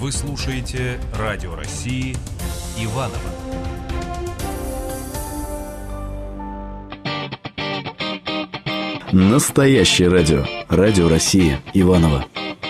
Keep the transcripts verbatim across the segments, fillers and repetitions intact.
Вы слушаете Радио России Иваново. Настоящее радио. Радио России Иваново.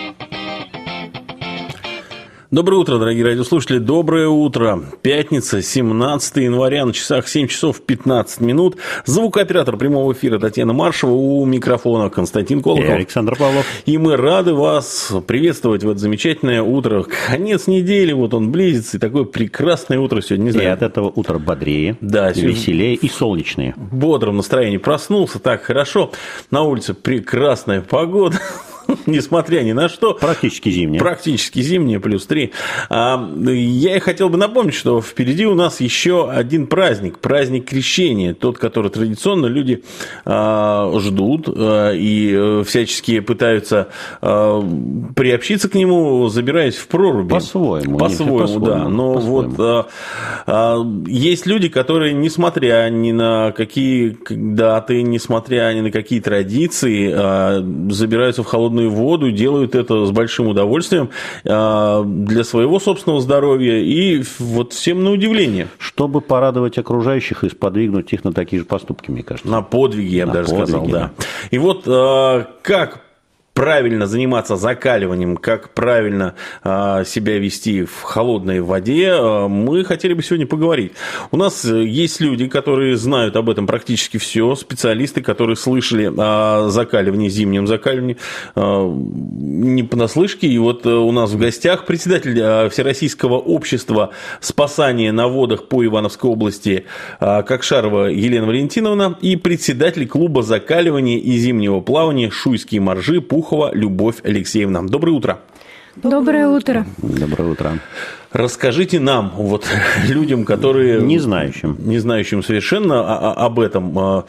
Доброе утро, дорогие радиослушатели. Доброе утро. Пятница, семнадцатое января, на часах семь часов пятнадцать минут. Звукооператор прямого эфира Татьяна Маршева, у микрофона Константин Колоков. И Александр Павлов. И мы рады вас приветствовать в это замечательное утро. Конец недели, вот он близится, и такое прекрасное утро сегодня. Не знаю. И от этого утро бодрее, да, веселее и солнечнее. В бодром настроении проснулся, так хорошо. На улице прекрасная погода. Несмотря ни на что. Практически зимняя. Практически зимняя, плюс три. Я и хотел бы напомнить, что впереди у нас еще один праздник. Праздник Крещения. Тот, который традиционно люди ждут и всячески пытаются приобщиться к нему, забираясь в проруби. По-своему. По-своему, по-своему, да. Но по-своему. Вот есть люди, которые, несмотря ни на какие даты, несмотря ни на какие традиции, забираются в холодную воду, делают это с большим удовольствием для своего собственного здоровья и вот всем на удивление. Чтобы порадовать окружающих и сподвигнуть их на такие же поступки, мне кажется. На подвиги, я бы даже подвиги, сказал, да. да. И вот как правильно заниматься закаливанием, как правильно а, себя вести в холодной воде, а, мы хотели бы сегодня поговорить. У нас есть люди, которые знают об этом практически все, специалисты, которые слышали о закаливании, зимнем закаливании, а, не понаслышке. И вот у нас в гостях председатель Всероссийского общества спасания на водах по Ивановской области а, Кокшарова Елена Валентиновна и председатель клуба закаливания и зимнего плавания «Шуйские моржи» Любовь Алексеевна. Доброе утро. Доброе утро. Доброе утро. Расскажите нам, вот людям, которые... Не знающим. Не знающим совершенно об этом,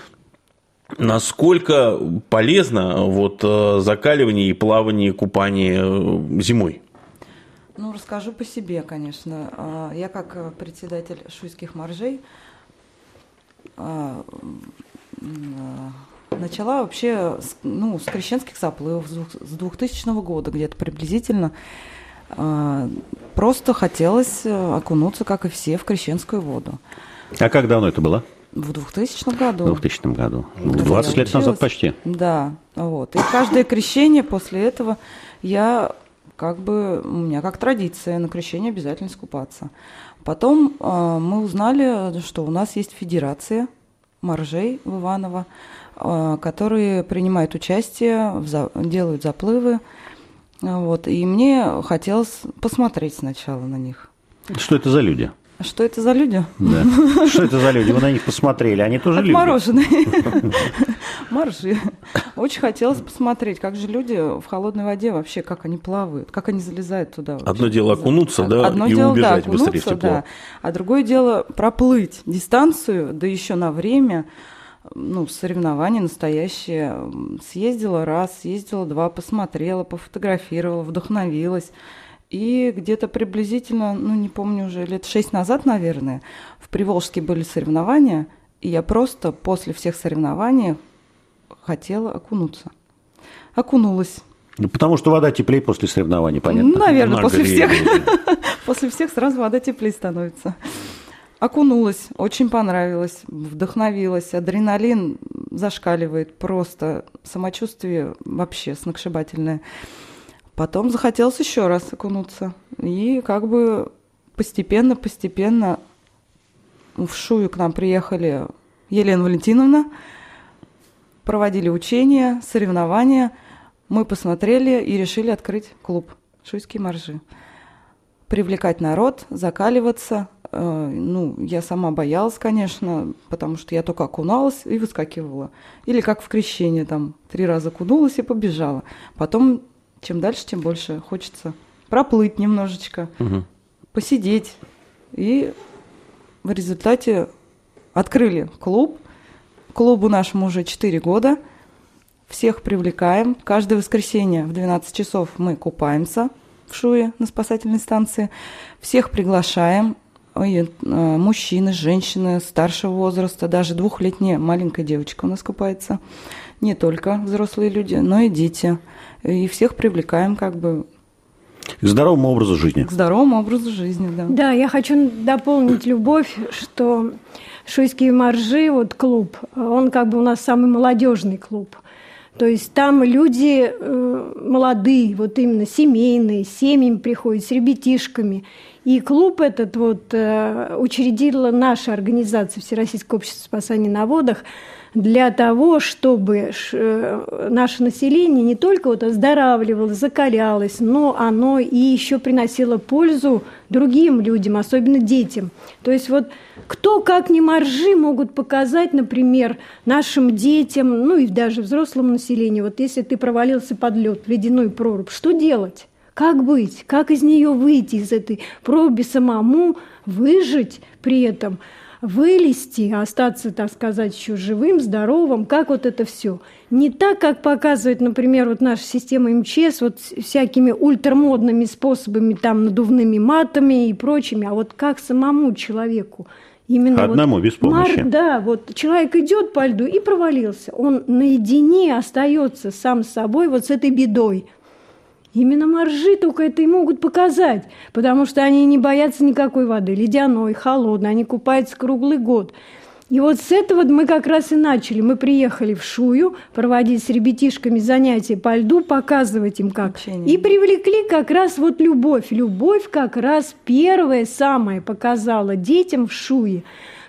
насколько полезно вот закаливание и плавание, купание зимой? Ну, расскажу по себе, конечно. Я как председатель Шуйских моржей начала вообще ну, с крещенских заплывов с двухтысячного года, где-то приблизительно. Просто хотелось окунуться, как и все, в крещенскую воду. А как давно это было? В двухтысячном году. В двухтысячном году. двадцать лет назад почти. Да, вот. И каждое крещение после этого я как бы, у меня как традиция на крещение обязательно искупаться. Потом мы узнали, что у нас есть федерация моржей в Иваново, которые принимают участие, в за... делают заплывы. Вот. И мне хотелось посмотреть сначала на них. Что это за люди? Что это за люди? Да. Что это за люди? Вы на них посмотрели, они тоже люди. Отмороженные. Моржи. Очень хотелось посмотреть, как же люди в холодной воде вообще, как они плавают, как они залезают туда. Вообще. Одно дело окунуться, да, Одно и дело, убежать да, быстрее в окунуться, тепло. да. А другое дело проплыть дистанцию, да еще на время. Ну, соревнования настоящие. Съездила раз, съездила два, посмотрела, пофотографировала, вдохновилась. И где-то приблизительно, ну, не помню уже, лет шесть назад, наверное, в Приволжске были соревнования, и я просто после всех соревнований хотела окунуться. Окунулась. Ну, потому что вода теплее после соревнований, понятно? Ну, наверное, после Нагрели. всех, после всех сразу вода теплее становится. Окунулась, очень понравилось, вдохновилась, адреналин зашкаливает, просто самочувствие вообще сногсшибательное. Потом захотелось еще раз окунуться. И как бы постепенно-постепенно в Шую к нам приехали Елена Валентиновна, проводили учения, соревнования. Мы посмотрели и решили открыть клуб «Шуйские моржи». Привлекать народ, закаливаться. Ну, я сама боялась, конечно, потому что я только окуналась и выскакивала. Или как в крещении, там, три раза окунулась и побежала. Потом, чем дальше, тем больше хочется проплыть немножечко, угу. посидеть. И в результате открыли клуб. Клубу нашему уже четыре года. Всех привлекаем. Каждое воскресенье в двенадцать часов мы купаемся в Шуе на спасательной станции. Всех приглашаем. Ой, мужчины, женщины старшего возраста, даже двухлетняя маленькая девочка у нас купается. Не только взрослые люди, но и дети. И всех привлекаем как бы К здоровому образу жизни. К здоровому образу жизни, да. Да, я хочу дополнить, Любовь, что Шуйские моржи, вот клуб, он как бы у нас самый молодежный клуб. То есть там люди э, молодые, вот именно семейные, с семьями приходят, с ребятишками. И клуб этот вот э, учредила наша организация Всероссийское общество спасания на водах для того, чтобы э, наше население не только вот оздоравливалось, закалялось, но оно и еще приносило пользу другим людям, особенно детям. То есть вот кто, как ни моржи, могут показать, например, нашим детям, ну и даже взрослому населению, вот если ты провалился под лед, в ледяную прорубь, что делать? Как быть? Как из нее выйти, из этой проруби самому, выжить при этом, вылезти, остаться, так сказать, еще живым, здоровым? Как вот это все? Не так, как показывает, например, вот наша система эм че эс, вот всякими ультрамодными способами, там, надувными матами и прочими, а вот как самому человеку. Именно одному, вот, без помощи. Мар, да, вот человек идет по льду и провалился. Он наедине остается сам с собой вот с этой бедой. Именно моржи только это и могут показать, потому что они не боятся никакой воды, ледяной, холодной, они купаются круглый год. И вот с этого мы как раз и начали. Мы приехали в Шую проводить с ребятишками занятия по льду, показывать им как. Учение. И привлекли как раз вот Любовь. Любовь как раз первая, самая показала детям в Шуе,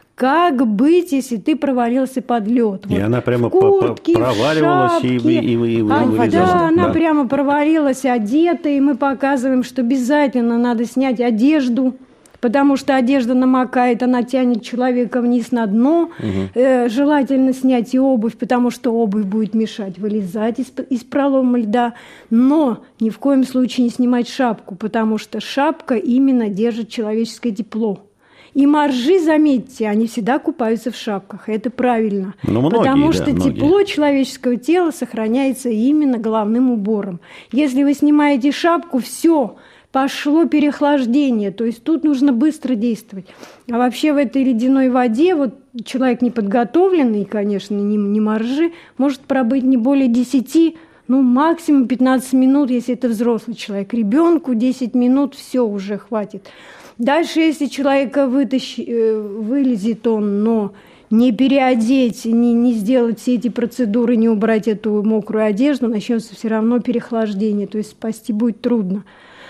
как быть, если ты провалился под лед. И вот она прямо куртке, проваливалась и, и, и, и а, вылезала. Да, она да. прямо провалилась, одета, и мы показываем, что обязательно надо снять одежду, потому что одежда намокает, она тянет человека вниз на дно. Угу. Э, желательно снять и обувь, потому что обувь будет мешать вылезать из, из пролома льда. Но ни в коем случае не снимать шапку, потому что шапка именно держит человеческое тепло. И моржи, заметьте, они всегда купаются в шапках. Это правильно. Ну, многие, потому да, что многие. тепло человеческого тела сохраняется именно головным убором. Если вы снимаете шапку, все, пошло переохлаждение. То есть тут нужно быстро действовать. А вообще в этой ледяной воде вот человек неподготовленный, конечно, не, не моржи, может пробыть не более десяти, ну, максимум пятнадцать минут, если это взрослый человек. Ребенку десять минут, все уже хватит. Дальше, если человека вытащит, вылезет он, но не переодеть, не, не сделать все эти процедуры, не убрать эту мокрую одежду, начнется все равно переохлаждение, то есть спасти будет трудно.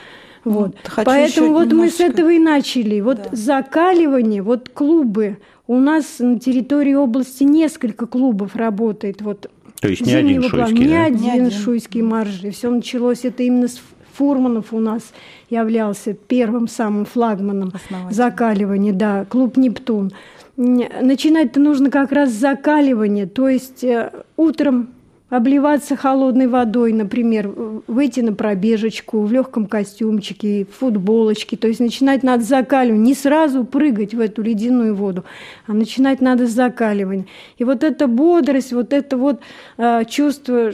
Вот. Вот, поэтому вот немножечко... мы с этого и начали. Вот да. Закаливание, вот клубы. У нас на территории области несколько клубов работает. Вот, то есть не один шуйский, не да? один, не один шуйский моржи. Все началось, это именно с Фурманов у нас являлся первым самым флагманом закаливания, да, клуб «Нептун». Начинать-то нужно как раз с закаливания, то есть утром обливаться холодной водой, например, выйти на пробежечку в легком костюмчике, в футболочке. То есть начинать надо с закаливания, не сразу прыгать в эту ледяную воду, а начинать надо с закаливания. И вот эта бодрость, вот это вот э, чувство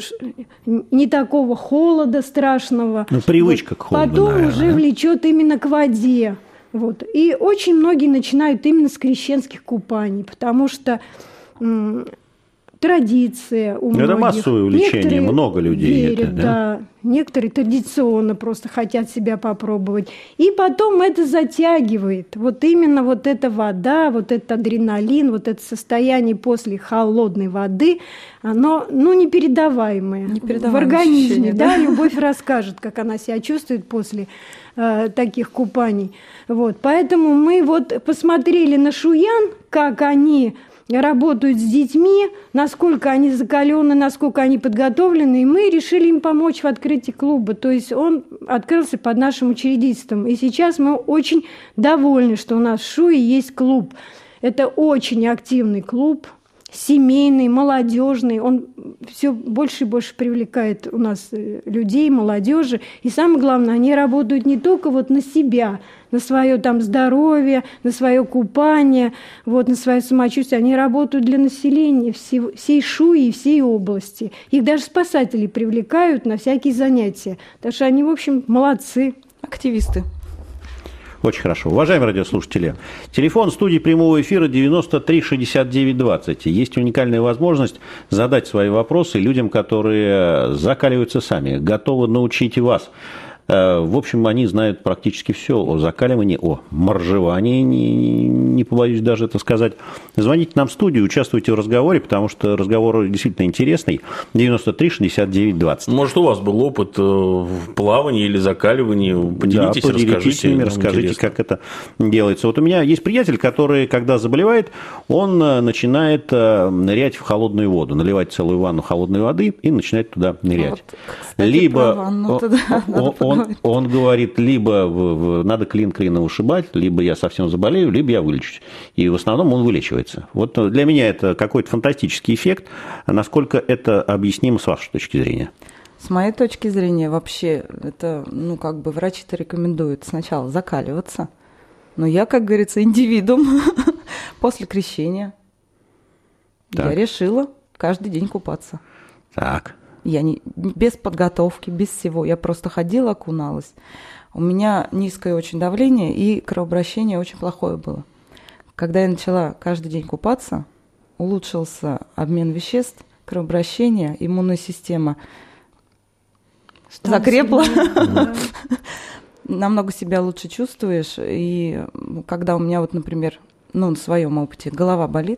не такого холода страшного. Ну, привычка вот, к холоду, потом наверное, уже да? влечет именно к воде. Вот. И очень многие начинают именно с крещенских купаний, потому что... М- Традиция у многих. Это массовое увлечение, некоторые много людей. Верят, это, да? да. Некоторые традиционно просто хотят себя попробовать. И потом это затягивает. Вот именно вот эта вода, вот этот адреналин, вот это состояние после холодной воды, оно, ну, непередаваемое. Непередаваемое в организме. ощущение, да? да? Любовь расскажет, как она себя чувствует после э, таких купаний. Вот. Поэтому мы вот посмотрели на шуян, как они... работают с детьми, насколько они закалены, насколько они подготовлены, и мы решили им помочь в открытии клуба. То есть он открылся под нашим учредительством. И сейчас мы очень довольны, что у нас в Шуе есть клуб. Это очень активный клуб, семейный, молодежный. Он все больше и больше привлекает у нас людей, молодежи. И самое главное, они работают не только вот на себя, на свое там здоровье, на свое купание, вот, на свое самочувствие. Они работают для населения всей, всей Шуи и всей области. Их даже спасатели привлекают на всякие занятия. Так что они, в общем, молодцы. Активисты. Очень хорошо. Уважаемые радиослушатели, телефон студии прямого эфира девяносто три шестьдесят девять двадцать. Есть уникальная возможность задать свои вопросы людям, которые закаливаются сами, готовы научить и вас. В общем, они знают практически все о закаливании, о моржевании, не, не побоюсь даже это сказать. Звоните нам в студию, участвуйте в разговоре, потому что разговор действительно интересный. девяносто три шестьдесят девять двадцать. Может, у вас был опыт в плавании или закаливании? Поделитесь, да, поделитесь расскажите. с ними, расскажите, интересно, как это делается. Вот у меня есть приятель, который, когда заболевает, он начинает нырять в холодную воду, наливать целую ванну холодной воды и начинает туда нырять. Вот, кстати, либо ванну, он, он, он, он говорит, либо в, в, надо клин клина вышибать, либо я совсем заболею, либо я вылечусь. И в основном он вылечивается. Вот для меня это какой-то фантастический эффект. Насколько это объяснимо с вашей точки зрения? С моей точки зрения, вообще, это, ну, как бы врачи-то рекомендуют сначала закаливаться. Но я, как говорится, индивидуум после крещения. Так. Я решила каждый день купаться. Так. Я не, без подготовки, без всего. Я просто ходила, окуналась. У меня низкое очень давление, и кровообращение очень плохое было. Когда я начала каждый день купаться, улучшился обмен веществ, кровообращение, иммунная система закрепла. Намного себя лучше чувствуешь. И когда у меня, вот, например, ну, на своем опыте голова болит,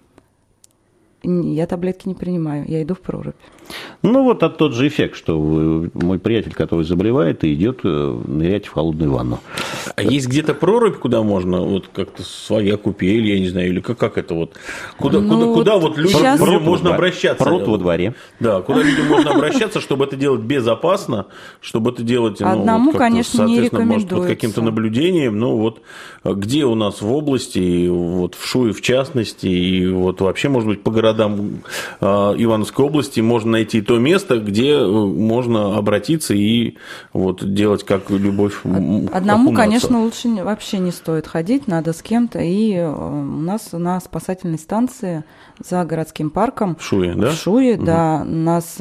я таблетки не принимаю, я иду в прорубь. Ну, вот от тот же эффект, что вы, мой приятель, который заболевает, и идет нырять в холодную ванну. А есть где-то прорубь, куда можно, вот как-то своя купель, я не знаю, или как, как это вот? Куда, ну, куда, вот куда вот людям, сейчас... людям можно обращаться? Пруд во дворе. Да, куда людям можно обращаться, чтобы это делать безопасно, чтобы это делать, ну, одному, вот конечно, не рекомендуется. Может, под каким-то наблюдением, ну, вот где у нас в области, вот в Шуе в частности, и вот вообще, может быть, по городам э, Ивановской области можно найти то место, где можно обратиться и вот делать как любовь. Одному, окунаться. Конечно, лучше вообще не стоит ходить, надо с кем-то. И у нас на спасательной станции за городским парком в Шуе, да? В Шуе, угу. Да, нас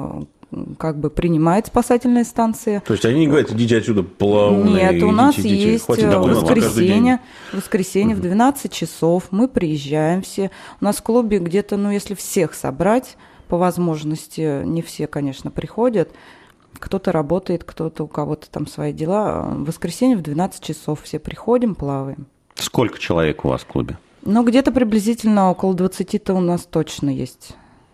как бы принимает спасательная станция. То есть они не говорят, идите отсюда плавно. Нет, у нас идите, есть воскресенье, воскресенье в двенадцать часов мы приезжаем все. У нас в клубе где-то, ну, если всех собрать, по возможности, не все, конечно, приходят. Кто-то работает, кто-то, у кого-то там свои дела. В воскресенье в двенадцать часов все приходим, плаваем. Сколько человек у вас в клубе? Ну, где-то приблизительно около двадцати-то у нас точно есть.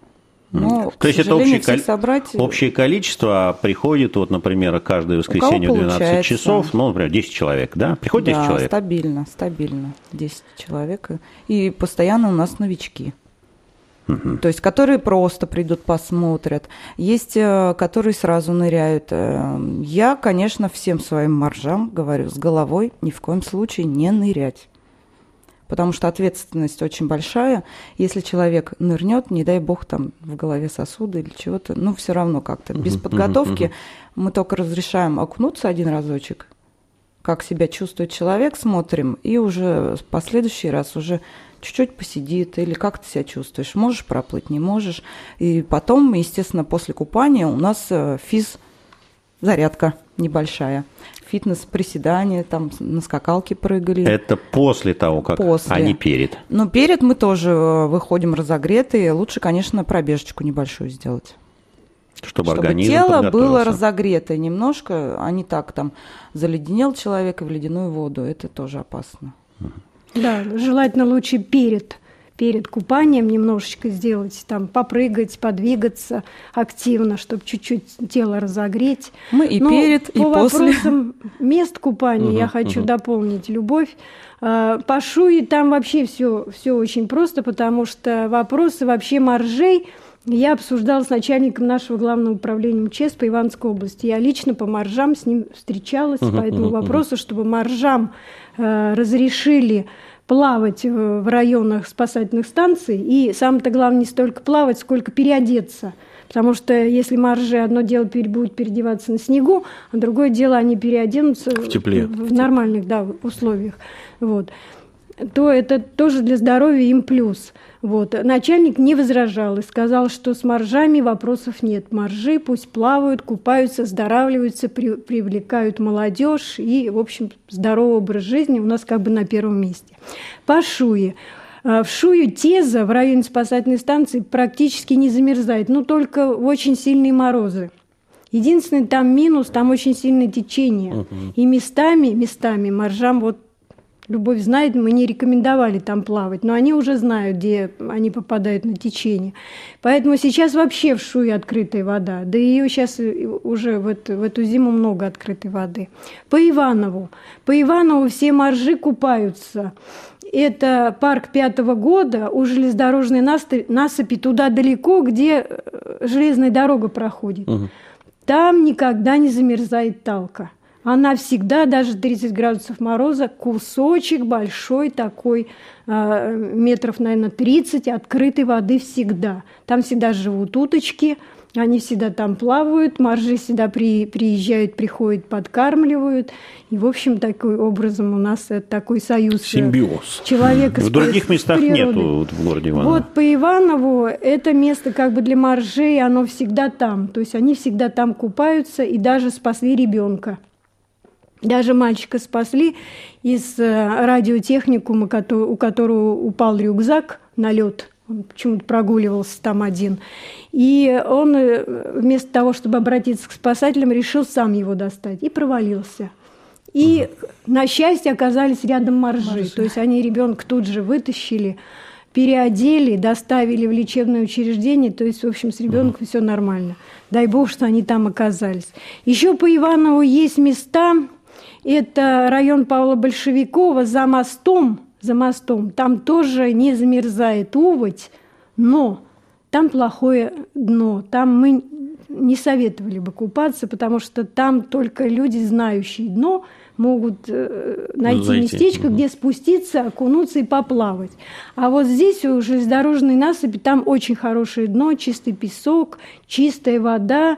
Но, то есть это общее, кол... собрать... общее количество приходит, вот, например, каждое воскресенье в двенадцать часов, ну, например, десять человек, да? Приходит десять да, человек? Да, стабильно, стабильно, десять человек. И постоянно у нас новички. Uh-huh. То есть, которые просто придут, посмотрят. Есть, которые сразу ныряют. Я, конечно, всем своим моржам говорю, с головой ни в коем случае не нырять. Потому что ответственность очень большая. Если человек нырнет, не дай бог, там в голове сосуды или чего-то, ну, все равно как-то. Uh-huh. Без подготовки uh-huh. мы только разрешаем окунуться один разочек, как себя чувствует человек, смотрим, и уже в последующий раз уже чуть-чуть посидит, или как ты себя чувствуешь, можешь проплыть, не можешь. И потом, естественно, после купания у нас физ-зарядка небольшая. Фитнес-приседания, там на скакалке прыгали. Это после того, как, после. А не перед? Ну, перед мы тоже выходим разогретые. Лучше, конечно, пробежечку небольшую сделать. Чтобы, Чтобы организм тело было разогретое немножко, а не так там заледенел человек и в ледяную воду. Это тоже опасно. Да, желательно лучше перед, перед купанием немножечко сделать, там, попрыгать, подвигаться активно, чтобы чуть-чуть тело разогреть. Мы и Но перед, и по после. По вопросам мест купания uh-huh, я хочу uh-huh. дополнить, Любовь. По Шуе там вообще все, все очень просто, потому что вопросы вообще моржей я обсуждала с начальником нашего главного управления МЧС по Ивановской области. Я лично по моржам с ним встречалась uh-huh, по этому uh-huh, вопросу, чтобы моржам э, разрешили плавать в районах спасательных станций. И самое-то главное не столько плавать, сколько переодеться. Потому что если моржи одно дело будут переодеваться на снегу, а другое дело они переоденутся в тепле, в, в нормальных да, условиях. Вот. То это тоже для здоровья им плюс. Вот. Начальник не возражал и сказал, что с моржами вопросов нет. Моржи пусть плавают, купаются, оздоравливаются, при, привлекают молодежь и, в общем, здоровый образ жизни у нас как бы на первом месте. По Шуе. В Шую Теза в районе спасательной станции практически не замерзает, но только в очень сильные морозы. Единственный там минус, там очень сильное течение. Uh-huh. И местами, местами моржам, вот Любовь знает, мы не рекомендовали там плавать, но они уже знают, где они попадают на течение. Поэтому сейчас вообще в Шуе открытая вода. Да и ее сейчас уже в эту, в эту зиму много открытой воды. По Иванову. По Иванову все моржи купаются. Это парк пятого года у железнодорожной насыпи, туда далеко, где железная дорога проходит. Угу. Там никогда не замерзает талка. Она всегда, даже тридцать градусов мороза, кусочек большой такой, метров, наверное, тридцать, открытой воды всегда. Там всегда живут уточки, они всегда там плавают, моржи всегда при, приезжают, приходят, подкармливают. И, в общем, таким образом у нас такой союз. Симбиоз. Человека в с, других местах природой. Нету в городе Иваново. Вот по Иванову это место как бы для моржей, оно всегда там. То есть они всегда там купаются и даже спасли ребенка. Даже мальчика спасли из радиотехникума, у которого упал рюкзак на лед. Он почему-то прогуливался там один. И он вместо того, чтобы обратиться к спасателям, решил сам его достать. И провалился. И, угу. на счастье, оказались рядом моржи. моржи. То есть они ребенка тут же вытащили, переодели, доставили в лечебное учреждение. То есть, в общем, с ребенком угу. все нормально. Дай бог, что они там оказались. Еще по Иванову есть места... Это район Павла Большевикова за мостом, за мостом. Там тоже не замерзает уводь, но там плохое дно. Там мы не советовали бы купаться, потому что там только люди, знающие дно, могут найти Зайти. местечко, угу. где спуститься, окунуться и поплавать. А вот здесь у железнодорожной насыпи там очень хорошее дно, чистый песок, чистая вода,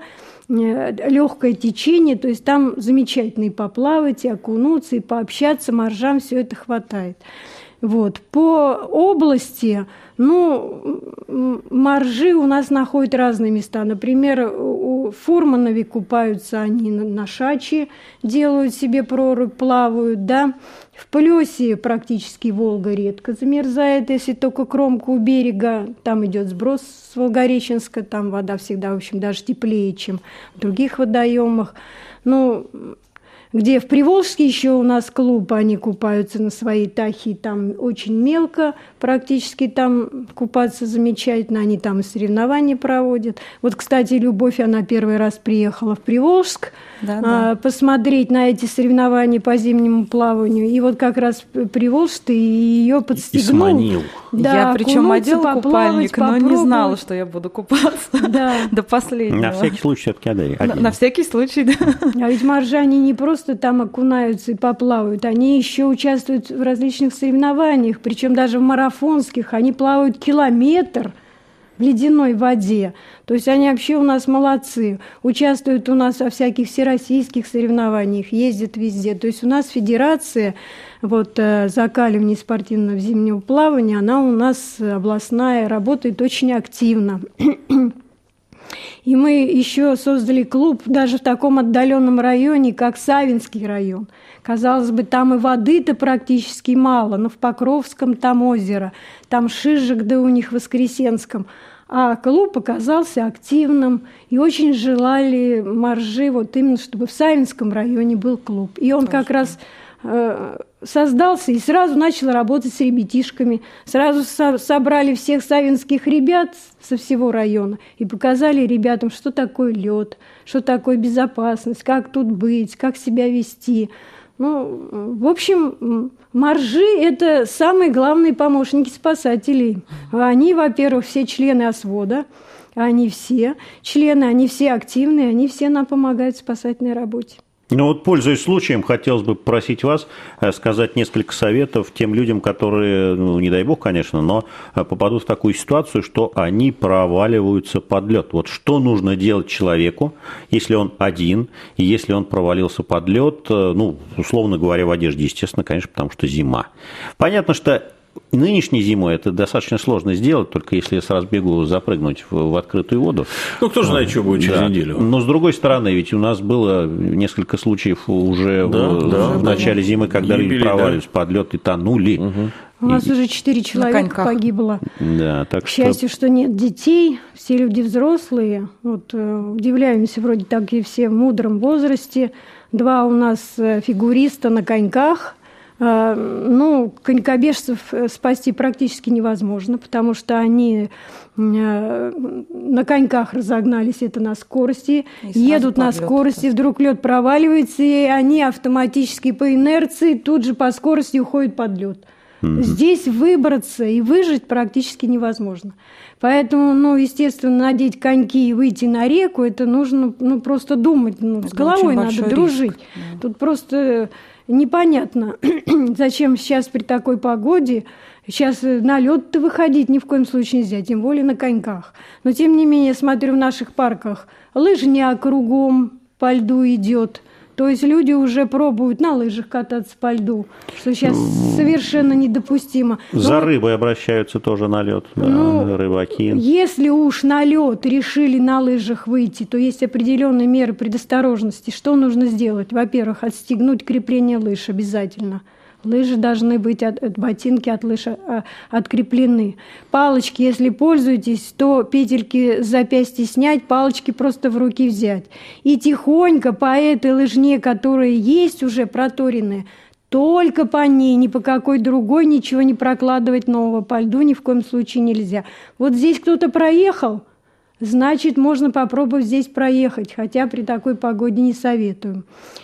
легкое течение, то есть там замечательно и поплавать, и окунуться, и пообщаться, моржам все это хватает. Вот. По области, ну, моржи у нас находят разные места. Например, у Фурманове купаются они на Шачи, делают себе прорубь, плавают, да. В Плёсе практически Волга редко замерзает, если только кромку у берега. Там идет сброс с Волгореченска, там вода всегда, в общем, даже теплее, чем в других водоемах. Ну, где в Приволжске еще у нас клуб, они купаются на своей Тахе, там очень мелко, практически там купаться замечательно, они там и соревнования проводят. Вот, кстати, Любовь, она первый раз приехала в Приволжск, да, а, да. посмотреть на эти соревнования по зимнему плаванию, и вот как раз Приволжск ее подстегнул. И сманил. Да, я причем одела купальник, но не знала, что я буду купаться да. до последнего. На всякий случай все-таки одели. На, на всякий случай, да. А ведь моржане не просто там окунаются и поплавают, они еще участвуют в различных соревнованиях, причем даже в марафонских, они плавают километр в ледяной воде. То есть они вообще у нас молодцы, участвуют у нас во всяких всероссийских соревнованиях, ездят везде. То есть у нас федерация вот, закаливания спортивного зимнего плавания, она у нас областная, работает очень активно. И мы еще создали клуб даже в таком отдаленном районе, как Савинский район. Казалось бы, там и воды-то практически мало, но в Покровском там озеро, там Шижик, да у них в Воскресенском. А клуб оказался активным, и очень желали моржи, вот именно, чтобы в Савинском районе был клуб. И он Точно. как раз э, создался и сразу начал работать с ребятишками. Сразу со- собрали всех савинских ребят со всего района и показали ребятам, что такое лед, что такое безопасность, как тут быть, как себя вести. Ну, в общем, моржи – это самые главные помощники спасателей. Они, во-первых, все члены ОСВОДа, они все члены, они все активные, они все нам помогают в спасательной работе. Ну вот, пользуясь случаем, хотелось бы попросить вас сказать несколько советов тем людям, которые, ну, не дай бог, конечно, но попадут в такую ситуацию, что они проваливаются под лед. Вот что нужно делать человеку, если он один, и если он провалился под лед, ну, условно говоря, в одежде, естественно, конечно, потому что зима. Понятно, что Нынешней зимой это достаточно сложно сделать, только если с разбегу запрыгнуть в, в открытую воду. Ну, кто знает, что будет через да. неделю. Но, с другой стороны, ведь у нас было несколько случаев уже да, в, да, в начале да. зимы, когда люди провалились да. под лед и тонули. Угу. У нас и, уже четыре человека погибло. Да, так К счастью, что... что нет детей, все люди взрослые. Вот, удивляемся, вроде так и все в мудром возрасте. Два у нас фигуриста на коньках. Ну, конькобежцев спасти практически невозможно, потому что они на коньках разогнались, это на скорости, едут на скорости, вдруг лед проваливается, и они автоматически по инерции тут же по скорости уходят под лед. Mm-hmm. Здесь выбраться и выжить практически невозможно. Поэтому, ну, естественно, надеть коньки и выйти на реку, это нужно, ну, просто думать, ну, с головой надо дружить. Да. Тут просто непонятно, зачем сейчас при такой погоде, сейчас на лед-то выходить ни в коем случае нельзя, тем более на коньках. Но, тем не менее, смотрю, в наших парках лыжня кругом по льду идет. То есть люди уже пробуют на лыжах кататься по льду, что сейчас совершенно недопустимо. За Но рыбой вот, обращаются тоже на лед, ну, да, рыбаки. Если уж на лед решили на лыжах выйти, то есть определенные меры предосторожности. Что нужно сделать? Во-первых, отстегнуть крепление лыж обязательно. Лыжи должны быть, от, от ботинки от лыж откреплены. Палочки, если пользуетесь, то петельки с запястья снять, палочки просто в руки взять. И тихонько по этой лыжне, которая есть уже проторенная, только по ней, ни по какой другой, ничего не прокладывать нового по льду ни в коем случае нельзя. Вот здесь кто-то проехал, значит, можно попробовать здесь проехать, хотя при такой погоде не советуем.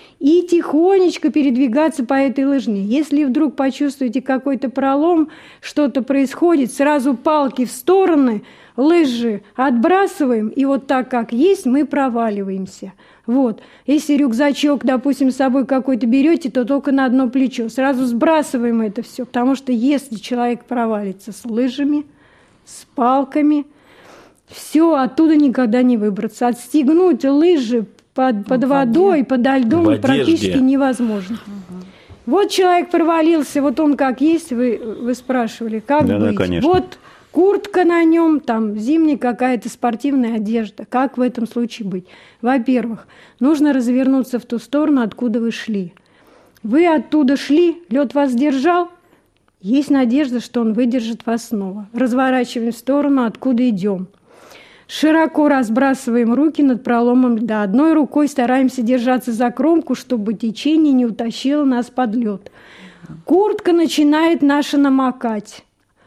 И тихонечко передвигаться по этой лыжне. Если вдруг почувствуете какой-то пролом, что-то происходит, сразу палки в стороны, лыжи отбрасываем, и вот так, как есть, мы проваливаемся. Вот. Если рюкзачок, допустим, с собой какой-то берете, то только на одно плечо. Сразу сбрасываем это все, потому что если человек провалится с лыжами, с палками, все, оттуда никогда не выбраться. Отстегнуть лыжи Под, под водой, подо льдом практически невозможно. Угу. Вот человек провалился, вот он как есть, вы, вы спрашивали, как да, быть. Да, вот куртка на нем, там зимняя какая-то спортивная одежда. Как в этом случае быть? Во-первых, нужно развернуться в ту сторону, откуда вы шли. Вы оттуда шли, лед вас держал, есть надежда, что он выдержит вас снова. Разворачиваем в сторону, откуда идем. Широко разбрасываем руки над проломом льда. Одной рукой стараемся держаться за кромку, чтобы течение не утащило нас под лед. Куртка начинает наша намокать.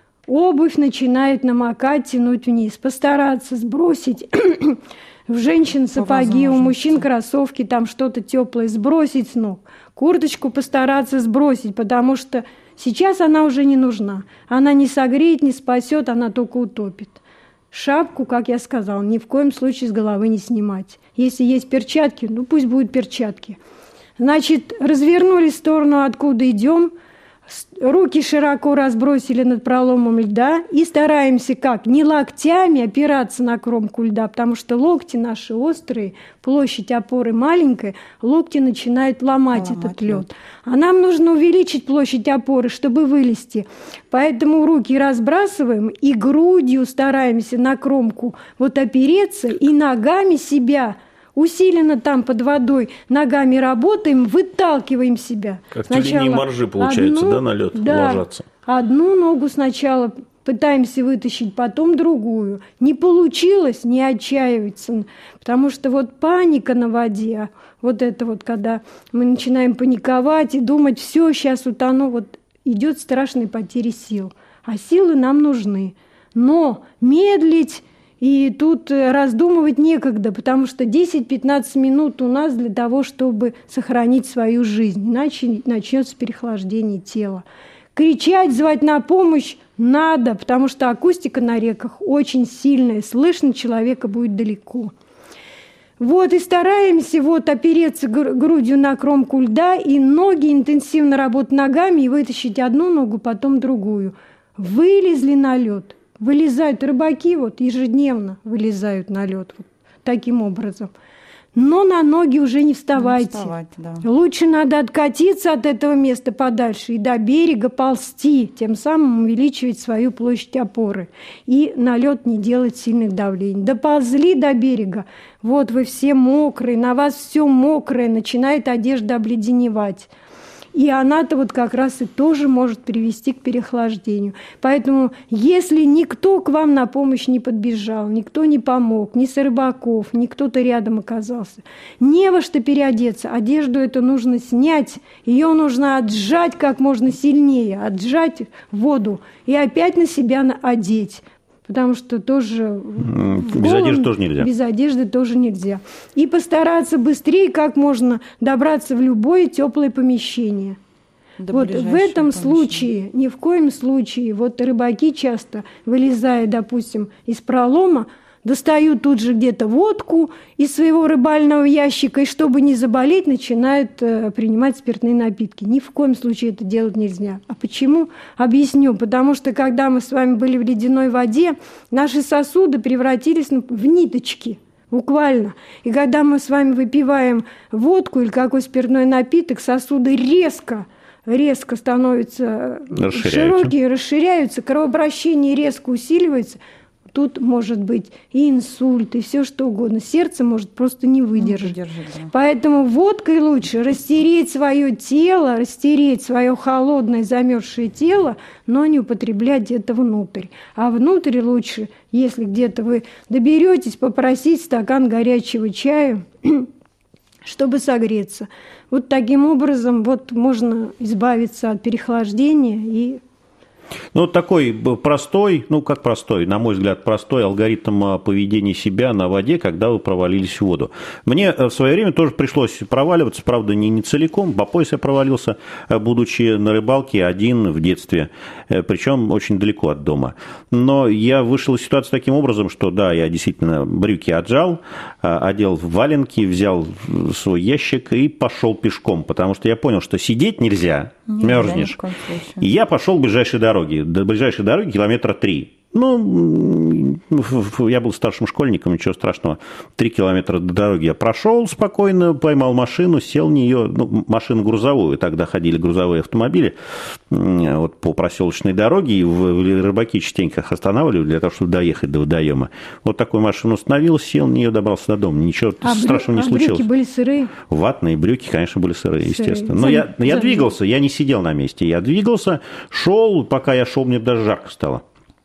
Обувь начинает намокать, тянуть вниз. Постараться сбросить в женщин сапоги, у мужчин кроссовки, там что-то теплое, сбросить с ног. Курточку постараться сбросить, потому что сейчас она уже не нужна. Она не согреет, не спасет, она только утопит. Шапку, как я сказала, ни в коем случае с головы не снимать. Если есть перчатки, ну пусть будут перчатки. Значит, развернулись в сторону, откуда идем, руки широко разбросили над проломом льда и стараемся как? Не локтями опираться на кромку льда, потому что локти наши острые, площадь опоры маленькая, локти начинают ломать, ломать этот лед. А нам нужно увеличить площадь опоры, чтобы вылезти. Поэтому руки разбрасываем и грудью стараемся на кромку вот опереться и ногами себя усиленно там под водой ногами работаем, выталкиваем себя. Как сначала линии моржи, получается, одну, да, на лед да, ложатся? Одну ногу сначала пытаемся вытащить, потом другую. Не получилось, не отчаиваться, потому что вот паника на воде, вот это вот, когда мы начинаем паниковать и думать, все, сейчас утону, вот идет страшная потеря сил. А силы нам нужны. Но медлить и тут раздумывать некогда, потому что десять-пятнадцать минут у нас для того, чтобы сохранить свою жизнь. Иначе начнется переохлаждение тела. Кричать, звать на помощь надо, потому что акустика на реках очень сильная. Слышно человека будет далеко. Вот и стараемся вот опереться грудью на кромку льда и ноги интенсивно работать ногами и вытащить одну ногу, потом другую. Вылезли на лед. Вылезают рыбаки, вот ежедневно вылезают на лед вот таким образом. но на ноги уже не вставайте. Не вставать, да. Лучше надо откатиться от этого места подальше и до берега ползти, тем самым увеличивать свою площадь опоры. И на лед не делать сильных давлений. Доползли до берега, вот вы все мокрые, на вас все мокрое, начинает одежда обледеневать. И она-то вот как раз и тоже может привести к переохлаждению. Поэтому, если никто к вам на помощь не подбежал, никто не помог, ни с рыбаков, ни кто-то рядом оказался, не во что переодеться, одежду эту нужно снять, ее нужно отжать как можно сильнее, отжать воду и опять на себя одеть. Потому что тоже... Без голым, одежды тоже нельзя. Без одежды тоже нельзя. И постараться быстрее, как можно, добраться в любое теплое помещение. До вот в этом случае, ни в коем случае, вот рыбаки часто, вылезая, допустим, из пролома, достают тут же где-то водку из своего рыбального ящика, и чтобы не заболеть, начинают э, принимать спиртные напитки. Ни в коем случае это делать нельзя. А почему? Объясню. Потому что, когда мы с вами были в ледяной воде, наши сосуды превратились в ниточки. Буквально. И когда мы с вами выпиваем водку или какой спиртной напиток, сосуды резко резко становятся широкие, расширяются, кровообращение резко усиливается. Тут может быть и инсульт, и все что угодно. Сердце может просто не выдержать. Не выдержит, да. Поэтому водкой лучше растереть свое тело, растереть свое холодное замерзшее тело, но не употреблять где-то внутрь. А внутрь лучше, если где-то вы доберетесь, попросить стакан горячего чая, чтобы согреться. Вот таким образом вот можно избавиться от переохлаждения и... Ну, такой простой, ну, как простой, на мой взгляд, простой алгоритм поведения себя на воде, когда вы провалились в воду. Мне в свое время тоже пришлось проваливаться, правда, не, не целиком, по пояс я провалился, будучи на рыбалке один в детстве, причем очень далеко от дома. Но я вышел из ситуации таким образом, что, да, я действительно брюки отжал, одел валенки, взял свой ящик и пошел пешком, потому что я понял, что сидеть нельзя, нельзя мерзнешь. И я пошел к ближайшей дороге. До ближайшей дороги километра три. Ну, я был старшим школьником, ничего страшного. Три километра до дороги я прошел спокойно, поймал машину, сел в нее, ну, машину грузовую, тогда ходили грузовые автомобили вот, по проселочной дороге, и рыбаки частенько их останавливали для того, чтобы доехать до водоема. Вот такую машину установил, сел в нее, добрался до дома. Ничего а страшного брю... не случилось. А брюки были сырые? Ватные брюки, конечно, были сырые, сырые. естественно. Но Зам... я, я двигался, я не сидел на месте. Я двигался, шел, пока я шел, мне даже жарко стало.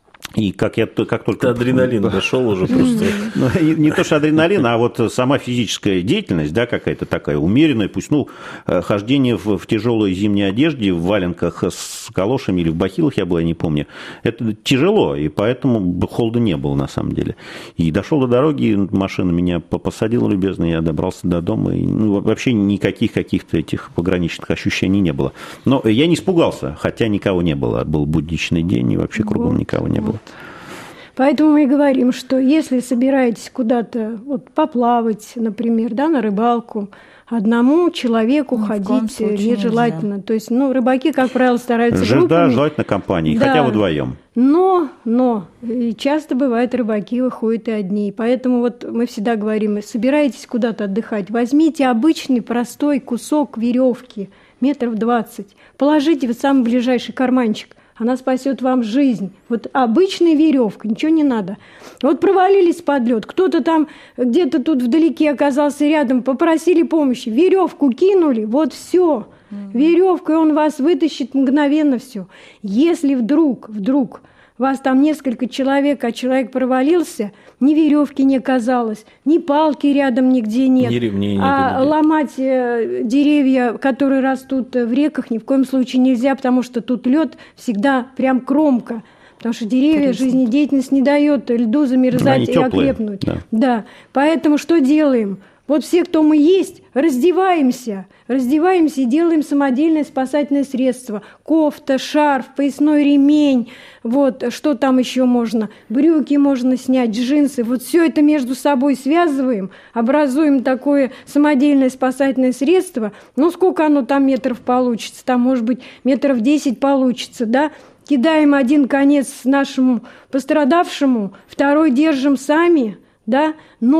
И как я как только... Адреналин дошел уже просто. Не, не то, что адреналин, а вот сама физическая деятельность, да, какая-то такая умеренная, пусть, ну, хождение в, в тяжелой зимней одежде, в валенках с калошами или в бахилах, я был, я не помню, это тяжело, и поэтому холода не было на самом деле. И дошел до дороги, машина меня посадила любезно, я добрался до дома, и, ну, вообще никаких каких-то этих пограничных ощущений не было. Но я не испугался, хотя никого не было. Был будничный день, и вообще кругом никого не было. Поэтому мы говорим, что если собираетесь куда-то вот, поплавать, например, да, на рыбалку, одному человеку Ни ходить нежелательно. Нельзя. То есть, ну, рыбаки, как правило, стараются Ж, группами. Да, желательно компанией, да. Хотя бы вдвоем. Но, но, и часто бывает, рыбаки выходят и одни. Поэтому вот мы всегда говорим, собираетесь куда-то отдыхать, возьмите обычный простой кусок веревки, метров двадцать, положите в самый ближайший карманчик. Она спасет вам жизнь. Вот обычная веревка, ничего не надо. Вот провалились под лед, кто-то там где-то тут вдалеке оказался рядом, попросили помощи, веревку кинули, вот все. Веревкой он вас вытащит мгновенно все. Если вдруг, вдруг вас там несколько человек, а человек провалился, ни веревки не оказалось, ни палки рядом нигде нет. Ни ремней нет. А ломать деревья, которые растут в реках, ни в коем случае нельзя, потому что тут лед всегда прям кромка. Потому что деревья, Конечно. жизнедеятельность не дает льду замерзать и окрепнуть. Да. да. Поэтому что делаем? Вот все, кто мы есть, раздеваемся, раздеваемся и делаем самодельное спасательное средство. Кофта, шарф, поясной ремень, вот, что там еще можно, брюки можно снять, джинсы. Вот все это между собой связываем, образуем такое самодельное спасательное средство. Ну, сколько оно там метров получится? Там, может быть, метров десять получится, да? Кидаем один конец нашему пострадавшему, второй держим сами, да? Но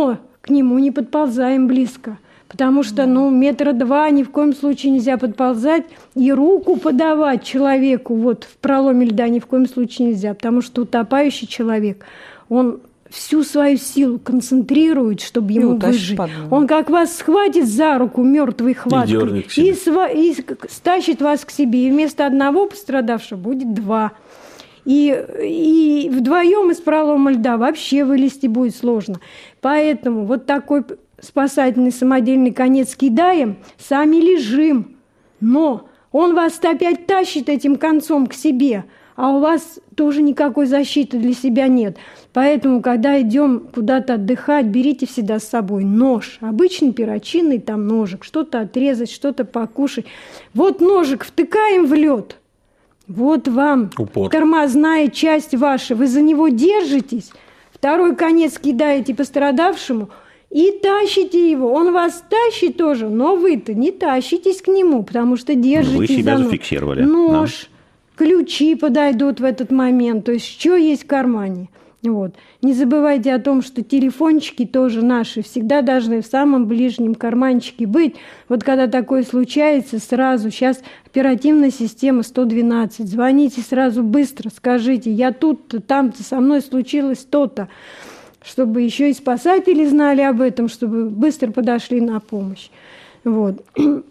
к нему не подползаем близко. Потому что, ну, метра два ни в коем случае нельзя подползать, и руку подавать человеку вот в проломе льда ни в коем случае нельзя, потому что утопающий человек, он всю свою силу концентрирует, чтобы ему выжить. Он как вас схватит за руку мертвой хваткой и, и, сва- и стащит вас к себе, и вместо одного пострадавшего будет два. И, и вдвоем из пролома льда вообще вылезти будет сложно. Поэтому вот такой спасательный самодельный конец кидаем, сами лежим, но он вас опять тащит этим концом к себе, а у вас тоже никакой защиты для себя нет. Поэтому, когда идем куда-то отдыхать, берите всегда с собой нож, обычный перочинный там ножик, что-то отрезать, что-то покушать. Вот ножик втыкаем в лед, вот вам упор. Тормозная часть ваша, вы за него держитесь, второй конец кидаете пострадавшему, и тащите его. Он вас тащит тоже, но вы-то не тащитесь к нему, потому что держите вы себя за зафиксировали. Нож, да. Ключи подойдут в этот момент. То есть, что есть в кармане. Вот. Не забывайте о том, что телефончики тоже наши всегда должны в самом ближнем карманчике быть. Вот когда такое случается, сразу, сейчас оперативная система сто двенадцать, звоните сразу быстро, скажите, я тут-то, там-то, со мной случилось то-то. Чтобы еще и спасатели знали об этом, чтобы быстро подошли на помощь. Вот.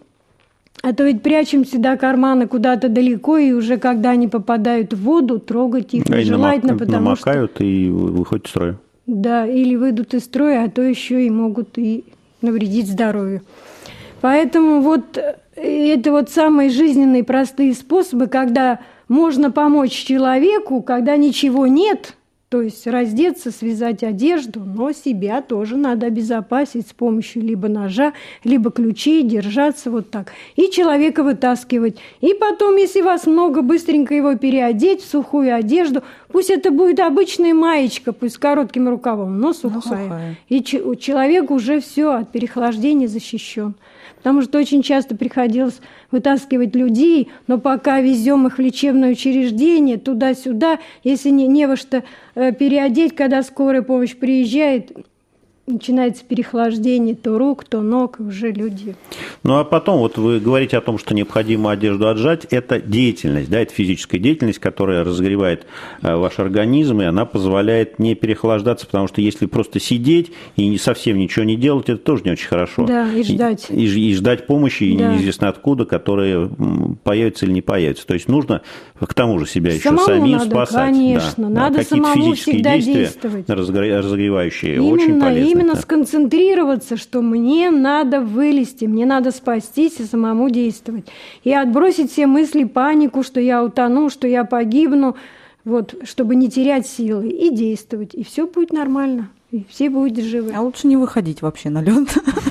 А то ведь прячем всегда карманы куда-то далеко, и уже когда они попадают в воду, трогать их нежелательно, потому намокают что... и выходят из строя. Да, или выйдут из строя, а то еще и могут и навредить здоровью. Поэтому вот это вот самые жизненные простые способы, когда можно помочь человеку, когда ничего нет. То есть раздеться, связать одежду, но себя тоже надо обезопасить с помощью либо ножа, либо ключей, держаться вот так. И человека вытаскивать. И потом, если вас много, быстренько его переодеть в сухую одежду. Пусть это будет обычная маечка, пусть с коротким рукавом, но сухая. Но сухая. И ч- человек уже все от переохлаждения защищен. Потому что очень часто приходилось вытаскивать людей, но пока везем их в лечебное учреждение, туда-сюда, если не, не во что переодеть, когда скорая помощь приезжает, начинается переохлаждение то рук, то ног, уже люди. Ну, а потом, вот вы говорите о том, что необходимо одежду отжать, это деятельность, да, это физическая деятельность, которая разогревает ваш организм, и она позволяет не переохлаждаться, потому что если просто сидеть и совсем ничего не делать, это тоже не очень хорошо. Да, и ждать. И, и, и ждать помощи, да. Неизвестно откуда, которые появятся или не появятся. То есть нужно к тому же себя еще самому самим надо, спасать. Конечно, да, надо да. Какие-то самому физические всегда действия действовать. Разогревающие, именно, очень полезны. Именно да. сконцентрироваться, что мне надо вылезти, мне надо спастись и самому действовать. И отбросить все мысли, панику, что я утону, что я погибну, вот, чтобы не терять силы, и действовать. И все будет нормально, и все будут живы. А лучше не выходить вообще на лед.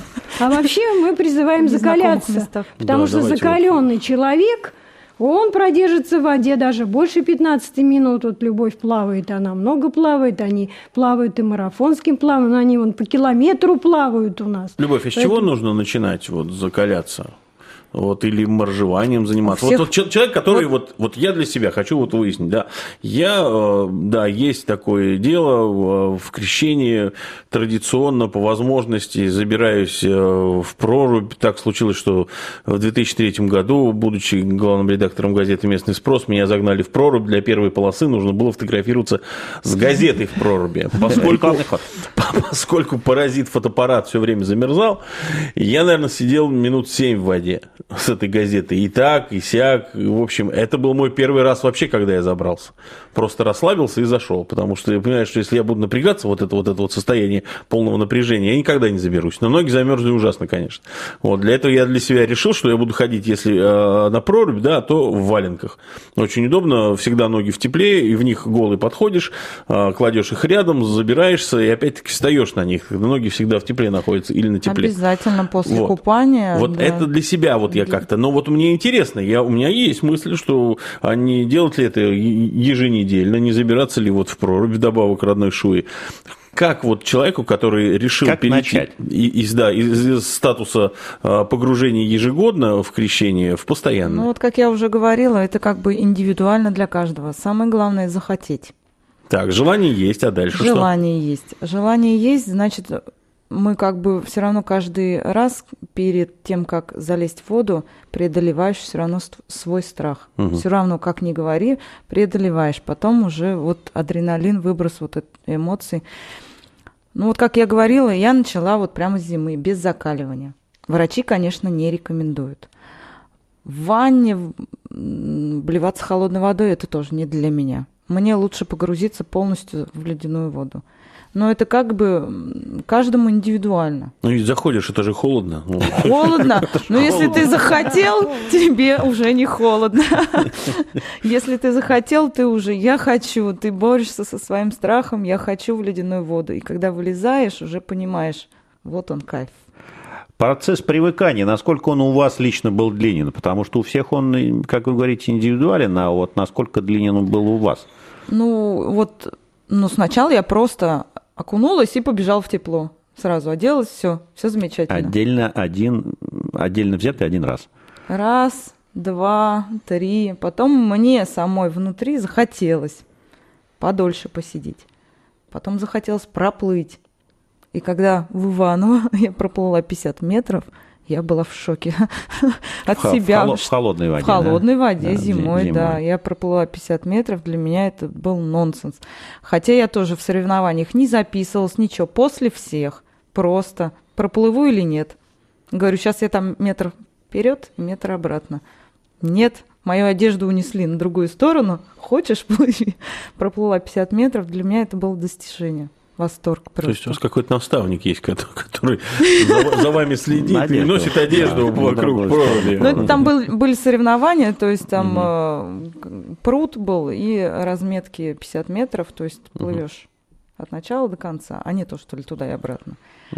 А вообще мы призываем закаляться, потому что закаленный человек... Он продержится в воде даже больше пятнадцати минут. Вот Любовь плавает, она много плавает. Они плавают и марафонским плаванием. Они вон по километру плавают у нас. Любовь, а с Поэтому... чего нужно начинать вот, закаляться? Вот, или моржеванием заниматься. Всех... Вот, вот человек, который вот... Вот, вот я для себя хочу вот выяснить, да, я, да, есть такое дело в крещении, традиционно по возможности забираюсь в прорубь. Так случилось, что в две тысячи третьем году, будучи главным редактором газеты «Местный спрос», меня загнали в прорубь. Для первой полосы нужно было фотографироваться с газетой в проруби. Поскольку, поскольку паразит фотоаппарат все время замерзал, я, наверное, сидел минут семь в воде с этой газетой. И так, и сяк. В общем, это был мой первый раз вообще, когда я забрался. Просто расслабился и зашел. Потому что я понимаю, что если я буду напрягаться, вот это вот, это вот состояние полного напряжения, я никогда не заберусь. Но ноги замерзли ужасно, конечно. Вот. Для этого я для себя решил, что я буду ходить, если э, на прорубь, да, то в валенках. Очень удобно. Всегда ноги в тепле, и в них голый подходишь, э, кладешь их рядом, забираешься, и опять-таки встаешь на них. Ноги всегда в тепле находятся или на тепле. Обязательно после вот. купания. Вот да. Это для себя вот я как-то. Но вот мне интересно, я, у меня есть мысль, что а не делать ли это еженедельно, не забираться ли вот в прорубь вдобавок родной Шуи. Как вот человеку, который решил как перейти из, да, из, из статуса погружения ежегодно в крещение в постоянное? Ну вот, как я уже говорила, это как бы индивидуально для каждого. Самое главное – захотеть. Так, желание есть, а дальше желание что? Желание есть. Желание есть, значит, мы как бы все равно каждый раз перед тем, как залезть в воду, преодолеваешь все равно свой страх. Угу. Все равно, как ни говори, преодолеваешь. Потом уже вот адреналин, выброс вот этой эмоций. Ну вот, как я говорила, я начала вот прямо с зимы, без закаливания. Врачи, конечно, не рекомендуют. В ванне обливаться холодной водой – это тоже не для меня. Мне лучше погрузиться полностью в ледяную воду. Но это как бы каждому индивидуально. Ну, ведь заходишь, это же холодно. Холодно. Но если ты захотел, тебе уже не холодно. Если ты захотел, ты уже «я хочу», ты борешься со своим страхом, «я хочу в ледяную воду». И когда вылезаешь, уже понимаешь, вот он кайф. Процесс привыкания, насколько он у вас лично был длинен? Потому что у всех он, как вы говорите, индивидуален, а вот насколько длинен он был у вас? Ну, вот, ну, сначала я просто окунулась и побежала в тепло. Сразу оделась, все, все замечательно. Отдельно один, отдельно взятый один раз? Раз, два, три. Потом мне самой внутри захотелось подольше посидеть. Потом захотелось проплыть. И когда в Иваново я проплыла пятьдесят метров, я была в шоке от в себя. В, в холодной воде. В холодной да? воде, да, зимой, зимой, да. Я проплыла пятьдесят метров, для меня это был нонсенс. Хотя я тоже в соревнованиях не записывалась, ничего. После всех просто проплыву или нет. Говорю, сейчас я там метр вперед и метр обратно. Нет, мою одежду унесли на другую сторону. Хочешь, плыви. Проплыла пятьдесят метров, для меня это было достижение. Восторг просто. То есть у вас какой-то наставник есть, который за вами следит и носит одежду вокруг провода. Ну, там были соревнования, то есть там пруд был и разметки пятьдесят метров, то есть плывешь от начала до конца, а не то, что ли, туда и обратно.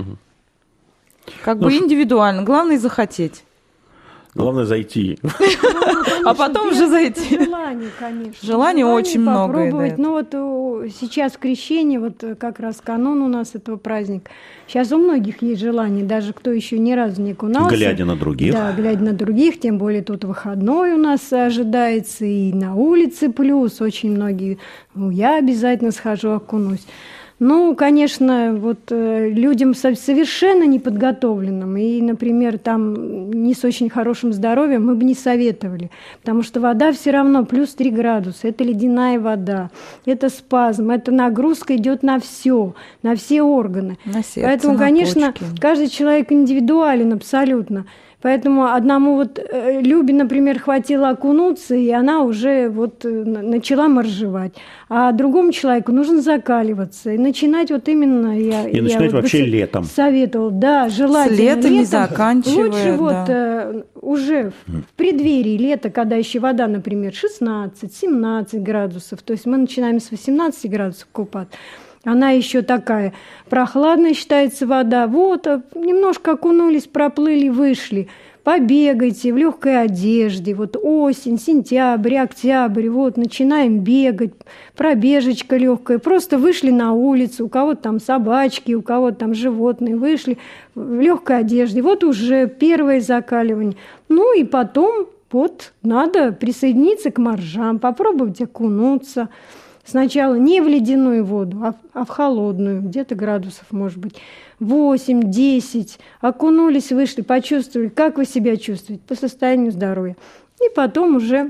Как бы индивидуально, главное захотеть. Главное зайти. Ну, а потом уже зайти. Желание, конечно. Желание очень много. Попробовать. Ну вот сейчас в крещении, вот как раз канун у нас этого праздника. Сейчас у многих есть желание, даже кто еще ни разу не окунался. Глядя на других. Да, глядя на других, тем более тут выходной у нас ожидается, и на улице плюс. Очень многие, ну, я обязательно схожу, окунусь. Ну, конечно, вот э, людям совершенно неподготовленным и, например, там не с очень хорошим здоровьем мы бы не советовали, потому что вода все равно плюс три градуса, это ледяная вода, это спазм, это нагрузка идет на все, на все органы. На сердце, Поэтому, на конечно, почки. Каждый человек индивидуален абсолютно. Поэтому одному вот э, Любе, например, хватило окунуться, и она уже вот э, начала моржевать. А другому человеку нужно закаливаться. И начинать вот именно... Я, и я начинать вот вообще летом. Советовал, да, желательно С лета не летом. заканчивая, Лучше да. вот э, уже в преддверии лета, когда еще вода, например, шестнадцать-семнадцать градусов. То есть мы начинаем с восемнадцати градусов купаться. Она еще такая прохладная считается вода. Вот, немножко окунулись, проплыли, вышли. Побегайте в легкой одежде. Вот осень, сентябрь, октябрь. Вот, начинаем бегать. Пробежечка легкая. Просто вышли на улицу. У кого-то там собачки, у кого-то там животные. Вышли в легкой одежде. Вот уже первое закаливание. Ну и потом вот надо присоединиться к моржам, попробовать окунуться. Сначала не в ледяную воду, а, а в холодную, где-то градусов, может быть, восемь-десять. Окунулись, вышли, почувствовали, как вы себя чувствуете по состоянию здоровья. И потом уже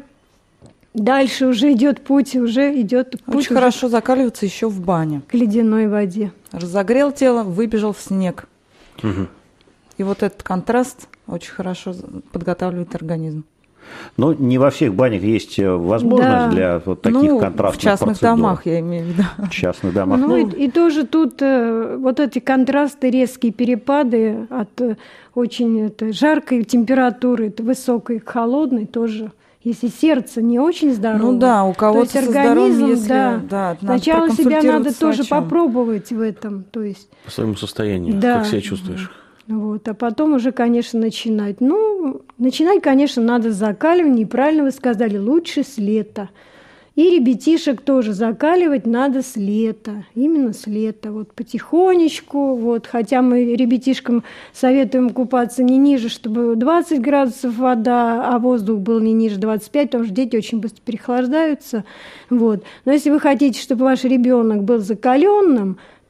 дальше уже идет путь, уже идет путь. Очень хорошо закаливаться еще в бане. К ледяной воде. Разогрел тело, выбежал в снег. Угу. И вот этот контраст очень хорошо подготавливает организм. Но не во всех банях есть возможность да. для вот таких ну, контрастных в частных процедур. домах, я имею в виду. В частных домах. Ну, ну, и, и тоже тут э, вот эти контрасты, резкие перепады от э, очень это, жаркой температуры, это, высокой к холодной тоже. Если сердце не очень здоровое, ну да, у кого-то то есть со организм, здоровьем, если, да, да, сначала себя надо тоже попробовать в этом, то есть по своему состоянию, да. как себя чувствуешь. Вот, а потом уже, конечно, начинать. Ну, начинать, конечно, надо с закаливания. И правильно вы сказали, лучше с лета. И ребятишек тоже закаливать надо с лета. Именно с лета. Вот потихонечку. Вот, хотя мы ребятишкам советуем купаться не ниже, чтобы двадцать градусов вода, а воздух был не ниже двадцати пяти, потому что дети очень быстро переохлаждаются. Вот. Но если вы хотите, чтобы ваш ребенок был закаленным,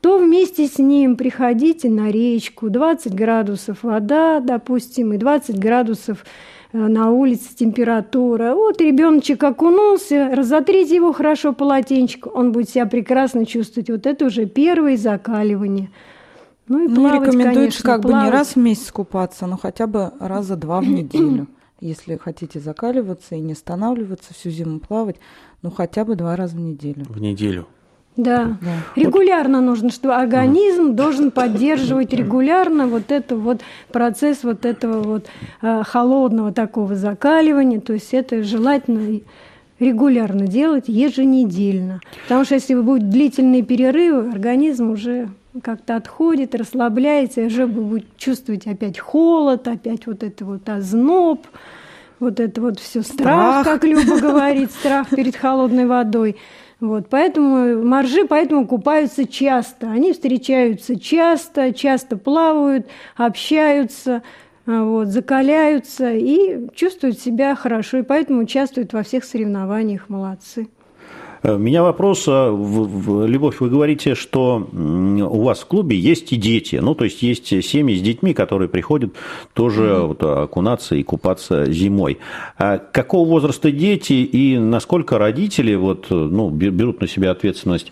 то вместе с ним приходите на речку, двадцать градусов вода, допустим, и двадцать градусов на улице температура. Вот ребеночек окунулся, разотрите его хорошо полотенчиком, он будет себя прекрасно чувствовать. Вот это уже первое закаливание. Ну и ну, плавать, рекомендуется конечно, как плавать. бы не раз в месяц купаться, но хотя бы раза два в неделю. Если хотите закаливаться и не останавливаться, всю зиму плавать, ну хотя бы два раза в неделю. В неделю. Да. Да. Регулярно нужно, что организм mm. должен поддерживать регулярно вот этот вот процесс вот этого вот э, холодного такого закаливания. То есть это желательно регулярно делать, еженедельно. Потому что если будут длительные перерывы, организм уже как-то отходит, расслабляется, и уже будет чувствовать опять холод, опять вот это вот озноб, вот это вот все страх, страх, как Люба говорит, страх перед холодной водой. Вот, поэтому моржи поэтому купаются часто. Они встречаются часто, часто плавают, общаются, вот, закаляются и чувствуют себя хорошо. И поэтому участвуют во всех соревнованиях. Молодцы. У меня вопрос, Любовь, вы говорите, что у вас в клубе есть и дети, ну, то есть есть семьи с детьми, которые приходят тоже mm-hmm. вот, окунаться и купаться зимой. А какого возраста дети и насколько родители вот, ну, берут на себя ответственность,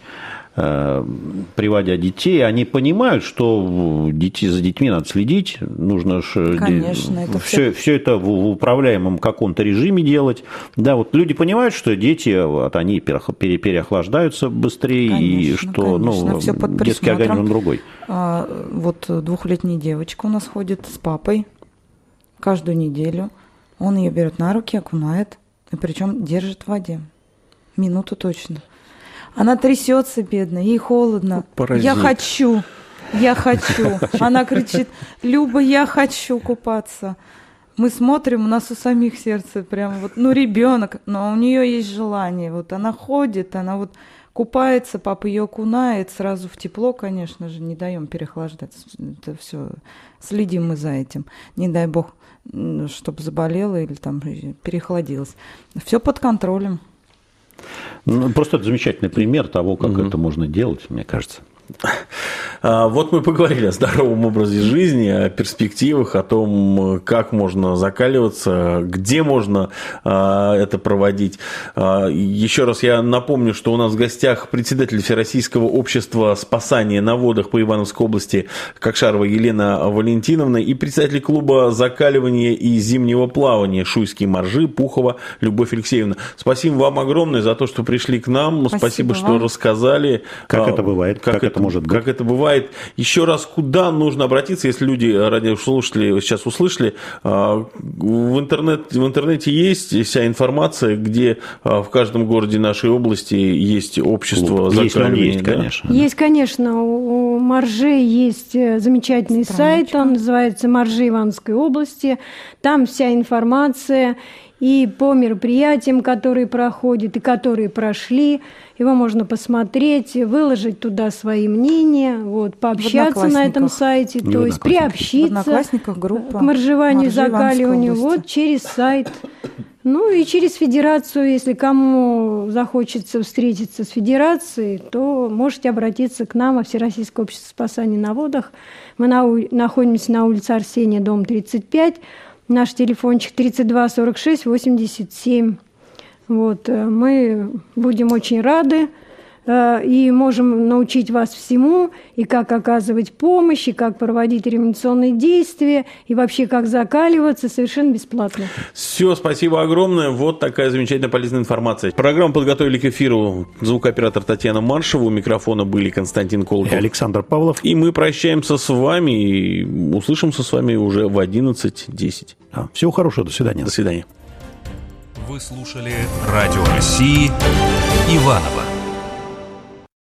приводя детей, они понимают, что дети, за детьми надо следить, нужно же все, все... все это в управляемом каком-то режиме делать. Да, вот люди понимают, что дети, вот, они переохлаждаются быстрее, конечно, и что ну, все под детский организм другой. А, вот двухлетняя девочка у нас ходит с папой каждую неделю. Он ее берет на руки, окунает, и причем держит в воде. Минуту точно. Она трясется, бедная, ей холодно. Паразит. Я хочу, я хочу. Она кричит: Люба, я хочу купаться. Мы смотрим, у нас у самих сердце прям вот, ну, ребенок, но у нее есть желание. Вот она ходит, она вот купается, папа ее окунает сразу в тепло, конечно же, не даем переохлаждаться. Это все, следим мы за этим. Не дай бог, чтобы заболела или там переохладилась. Все под контролем. Ну, просто это замечательный пример того, как угу. это можно делать, мне кажется. Вот мы поговорили о здоровом образе жизни, о перспективах, о том, как можно закаливаться, где можно это проводить. Еще раз я напомню, что у нас в гостях председатель Всероссийского общества спасания на водах по Ивановской области Кокшарова Елена Валентиновна и председатель клуба закаливания и зимнего плавания «Шуйские моржи» Пухова Любовь Алексеевна. Спасибо вам огромное за то, что пришли к нам. Спасибо, Спасибо что рассказали. Как это бывает, как, как это, это может быть. Как это бывает. Еще раз, куда нужно обратиться, если люди, радиослушатели, сейчас услышали, в, интернет, в интернете есть вся информация, где в каждом городе нашей области есть общество закаливания. Есть, да? конечно. Есть, конечно. У моржей есть замечательный Страничка. сайт, он называется «Моржи Ивановской области». Там вся информация и по мероприятиям, которые проходят, и которые прошли. Его можно посмотреть, выложить туда свои мнения, вот, пообщаться на этом сайте, и то есть приобщиться группа, к моржеванию, закаливанию вот, через сайт. Ну и через федерацию, если кому захочется встретиться с федерацией, то можете обратиться к нам во Всероссийское общество спасания на водах. Мы на, находимся на улице Арсения, дом тридцать пять. Наш телефончик тридцать два сорок шесть восемьдесят семь. Вот, мы будем очень рады и можем научить вас всему, и как оказывать помощь, и как проводить реанимационные действия, и вообще как закаливаться совершенно бесплатно. Все, спасибо огромное. Вот такая замечательная полезная информация. Программу подготовили к эфиру звукооператор Татьяна Маршева. У микрофона были Константин Колоков и Александр Павлов. И мы прощаемся с вами и услышимся с вами уже в одиннадцать десять. А, всего хорошего. До свидания. До свидания. Вы слушали Радио России Иваново.